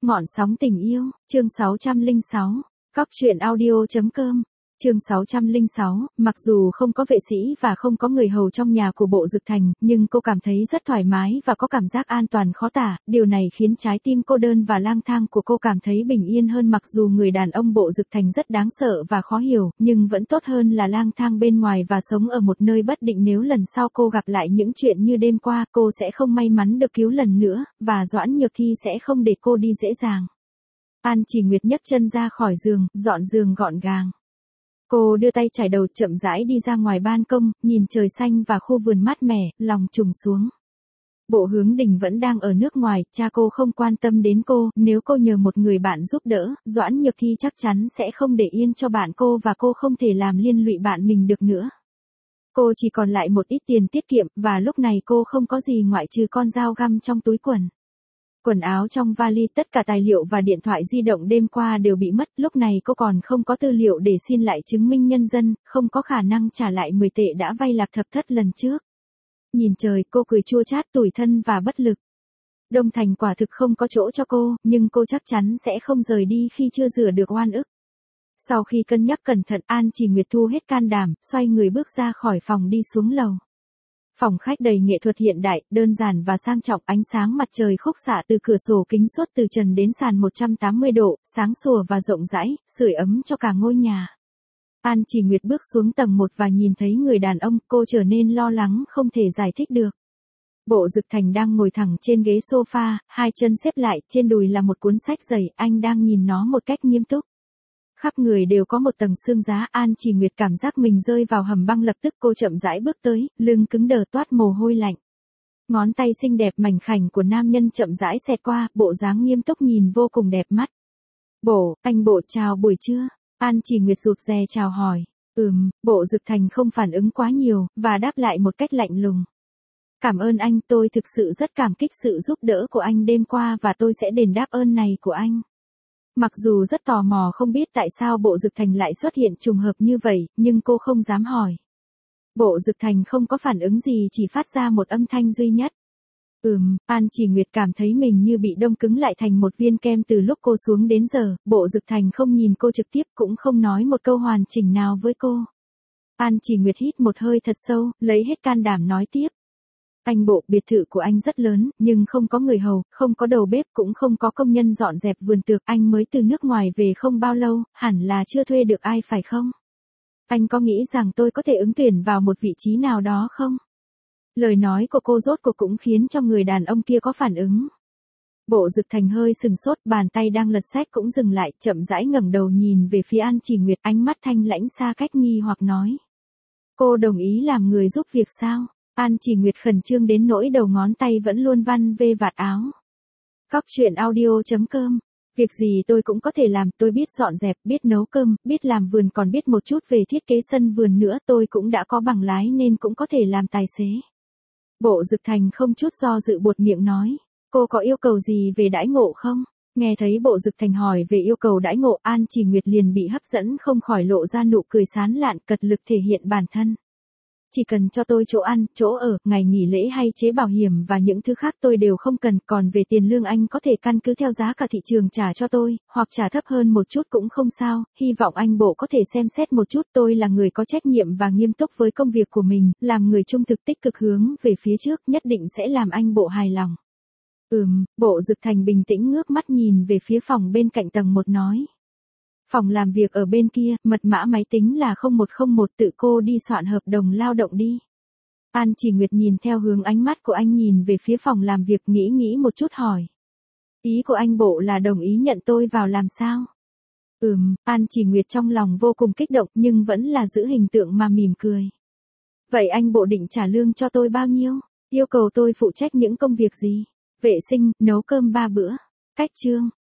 Ngọn sóng tình yêu, chương 606, Cóc truyện audio.com, chương 606, mặc dù không có vệ sĩ và không có người hầu trong nhà của Bộ Dực Thành, nhưng cô cảm thấy rất thoải mái và có cảm giác an toàn khó tả, điều này khiến trái tim cô đơn và lang thang của cô cảm thấy bình yên hơn. Mặc dù người đàn ông Bộ Dực Thành rất đáng sợ và khó hiểu, nhưng vẫn tốt hơn là lang thang bên ngoài và sống ở một nơi bất định. Nếu lần sau cô gặp lại những chuyện như đêm qua, cô sẽ không may mắn được cứu lần nữa, và Doãn Nhược Thi sẽ không để cô đi dễ dàng. An Chỉ Nguyệt nhấc chân ra khỏi giường, dọn giường gọn gàng. Cô đưa tay chải đầu, chậm rãi đi ra ngoài ban công, nhìn trời xanh và khu vườn mát mẻ, lòng trùng xuống. Bộ Hướng Đình vẫn đang ở nước ngoài, cha cô không quan tâm đến cô, nếu cô nhờ một người bạn giúp đỡ, Doãn Nhược Thi chắc chắn sẽ không để yên cho bạn cô và cô không thể làm liên lụy bạn mình được nữa. Cô chỉ còn lại một ít tiền tiết kiệm, và lúc này cô không có gì ngoại trừ con dao găm trong túi quần. Quần áo trong vali, tất cả tài liệu và điện thoại di động đêm qua đều bị mất, lúc này cô còn không có tư liệu để xin lại chứng minh nhân dân, không có khả năng trả lại 10 tệ đã vay Lạc Thập Thất lần trước. Nhìn trời, cô cười chua chát, tủi thân và bất lực. Đông Thành quả thực không có chỗ cho cô, nhưng cô chắc chắn sẽ không rời đi khi chưa rửa được oan ức. Sau khi cân nhắc cẩn thận, An Chỉ Nguyệt thu hết can đảm, xoay người bước ra khỏi phòng đi xuống lầu. Phòng khách đầy nghệ thuật hiện đại, đơn giản và sang trọng, ánh sáng mặt trời khúc xạ từ cửa sổ kính suốt từ trần đến sàn 180 độ, sáng sủa và rộng rãi, sưởi ấm cho cả ngôi nhà. An Chỉ Nguyệt bước xuống tầng 1 và nhìn thấy người đàn ông, cô trở nên lo lắng không thể giải thích được. Bộ Dực Thành đang ngồi thẳng trên ghế sofa, hai chân xếp lại, trên đùi là một cuốn sách dày, anh đang nhìn nó một cách nghiêm túc. Khắp người đều có một tầng xương giá. An Chỉ Nguyệt cảm giác mình rơi vào hầm băng, lập tức cô chậm rãi bước tới, lưng cứng đờ toát mồ hôi lạnh. Ngón tay xinh đẹp mảnh khảnh của nam nhân chậm rãi xẹt qua, bộ dáng nghiêm túc nhìn vô cùng đẹp mắt. Anh Bộ chào buổi trưa. An Chỉ Nguyệt rụt rè chào hỏi. Bộ Dực Thành không phản ứng quá nhiều, và đáp lại một cách lạnh lùng. Cảm ơn anh, tôi thực sự rất cảm kích sự giúp đỡ của anh đêm qua và tôi sẽ đền đáp ơn này của anh. Mặc dù rất tò mò không biết tại sao Bộ Dực Thành lại xuất hiện trùng hợp như vậy, nhưng cô không dám hỏi. Bộ Dực Thành không có phản ứng gì, chỉ phát ra một âm thanh duy nhất. An Chỉ Nguyệt cảm thấy mình như bị đông cứng lại thành một viên kem từ lúc cô xuống đến giờ. Bộ Dực Thành không nhìn cô trực tiếp, cũng không nói một câu hoàn chỉnh nào với cô. An Chỉ Nguyệt hít một hơi thật sâu, lấy hết can đảm nói tiếp. Anh Bộ, biệt thự của anh rất lớn, nhưng không có người hầu, không có đầu bếp, cũng không có công nhân dọn dẹp vườn tược. Anh mới từ nước ngoài về không bao lâu, hẳn là chưa thuê được ai phải không? Anh có nghĩ rằng tôi có thể ứng tuyển vào một vị trí nào đó không? Lời nói của cô rốt cuộc cũng khiến cho người đàn ông kia có phản ứng. Bộ Dực Thành hơi sừng sốt, bàn tay đang lật sách cũng dừng lại, chậm rãi ngẩng đầu nhìn về phía An Chỉ Nguyệt, ánh mắt thanh lãnh xa cách nghi hoặc nói. Cô đồng ý làm người giúp việc sao? An Chỉ Nguyệt khẩn trương đến nỗi đầu ngón tay vẫn luôn văn về vạt áo. Cóc truyện audio.com, việc gì tôi cũng có thể làm, tôi biết dọn dẹp, biết nấu cơm, biết làm vườn, còn biết một chút về thiết kế sân vườn nữa, tôi cũng đã có bằng lái nên cũng có thể làm tài xế. Bộ Dực Thành không chút do dự buột miệng nói, cô có yêu cầu gì về đãi ngộ không? Nghe thấy Bộ Dực Thành hỏi về yêu cầu đãi ngộ, An Chỉ Nguyệt liền bị hấp dẫn, không khỏi lộ ra nụ cười sán lạn, cật lực thể hiện bản thân. Chỉ cần cho tôi chỗ ăn, chỗ ở, ngày nghỉ lễ hay chế bảo hiểm và những thứ khác tôi đều không cần, còn về tiền lương anh có thể căn cứ theo giá cả thị trường trả cho tôi, hoặc trả thấp hơn một chút cũng không sao, hy vọng anh Bộ có thể xem xét một chút. Tôi là người có trách nhiệm và nghiêm túc với công việc của mình, làm người trung thực tích cực hướng về phía trước, nhất định sẽ làm anh Bộ hài lòng. Bộ Dực Thành bình tĩnh ngước mắt nhìn về phía phòng bên cạnh tầng 1 nói. Phòng làm việc ở bên kia, mật mã máy tính là 0101, tự cô đi soạn hợp đồng lao động đi. An Chỉ Nguyệt nhìn theo hướng ánh mắt của anh nhìn về phía phòng làm việc, nghĩ một chút hỏi. Ý của anh Bộ là đồng ý nhận tôi vào làm sao? An Chỉ Nguyệt trong lòng vô cùng kích động nhưng vẫn là giữ hình tượng mà mỉm cười. Vậy anh Bộ định trả lương cho tôi bao nhiêu? Yêu cầu tôi phụ trách những công việc gì? Vệ sinh, nấu cơm 3 bữa. Cách chương.